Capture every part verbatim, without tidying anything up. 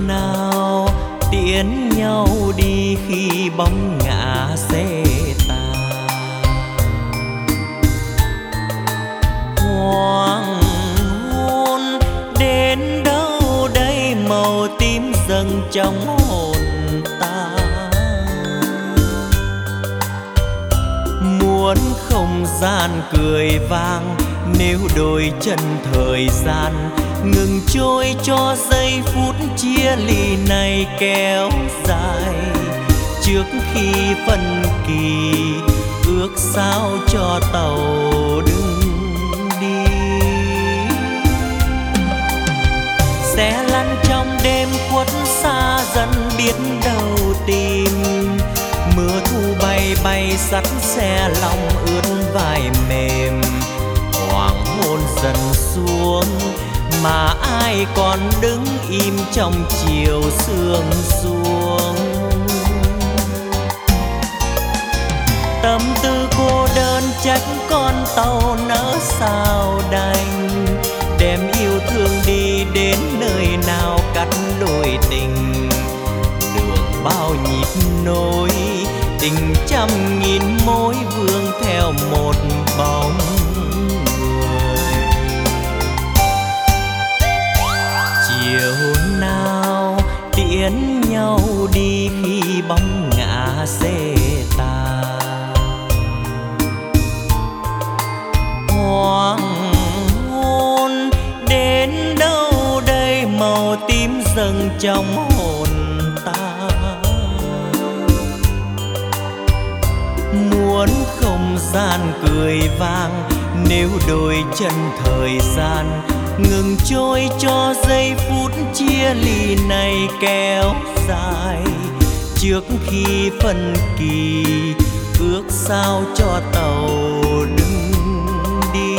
nào tiễn nhau đi khi bóng ngả xe tàn. Hoàng hôn đến đâu đây màu tím dâng trong hồn ta. Muốn không gian cười vang nếu đôi chân thời gian ngừng trôi cho giây phút chia ly này kéo dài. Trước khi phân kỳ ước sao cho tàu đừng đi. Sẽ lăn trong đêm khuất xa dần biết đâu tìm. Mưa thu bay bay sắt xe lòng ướt vai mềm. Hoàng hôn dần xuống mà ai còn đứng im trong chiều sương xuống. Tâm tư cô đơn trách con tàu nỡ sao đành. Đem yêu thương đi đến nơi nào cắt đôi tình. Đường bao nhịp nối tình trăm nghìn mối vương theo một bóng người. Chiều nào tiễn nhau đi khi bóng ngả xe tàn. Hoàng hôn đến đâu đây màu tím dâng trong hồn ta. Muốn không gian cười vang nếu đôi chân thời gian ngừng trôi cho giây phút chia ly này kéo dài. Trước khi phân kỳ ước sao cho tàu đừng đi.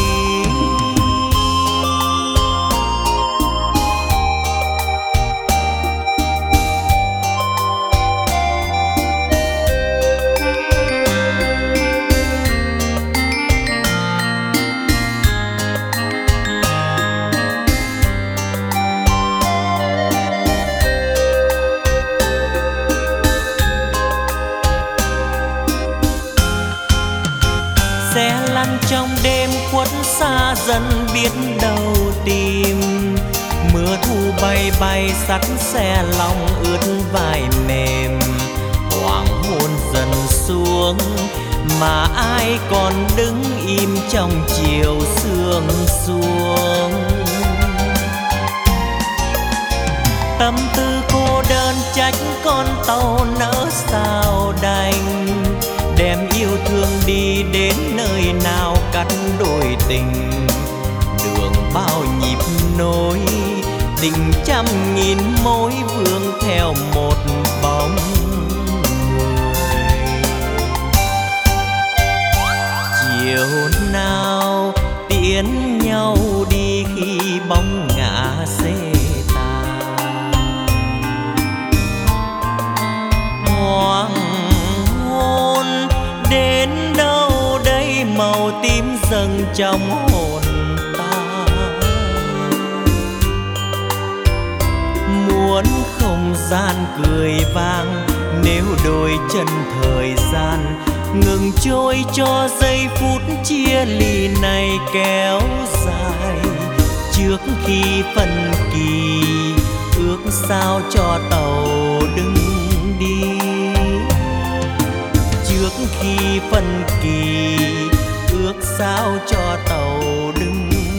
Sẽ lăn trong đêm khuất xa dần biết đâu tìm. Mưa thu bay bay sắt xe lòng ướt vai mềm. Hoàng hôn dần xuống mà ai còn đứng im trong chiều sương xuống. Tâm tư cô đơn trách con tàu nỡ sao đành. Đem yêu thương đi đến nơi nào cắt đôi tình. Đường bao nhịp nối tình trăm nghìn mối vương theo một bóng người. Chiều nào tiễn nhau đi khi bóng ngả xe tàn. Hoàng đến đâu đây màu tím dâng trong hồn ta. Muốn không gian cười vang nếu đôi chân thời gian ngừng trôi cho giây phút chia ly này kéo dài. Trước khi phân kỳ ước sao cho tàu đừng đi. Trước khi phân kỳ ước sao cho tàu đừng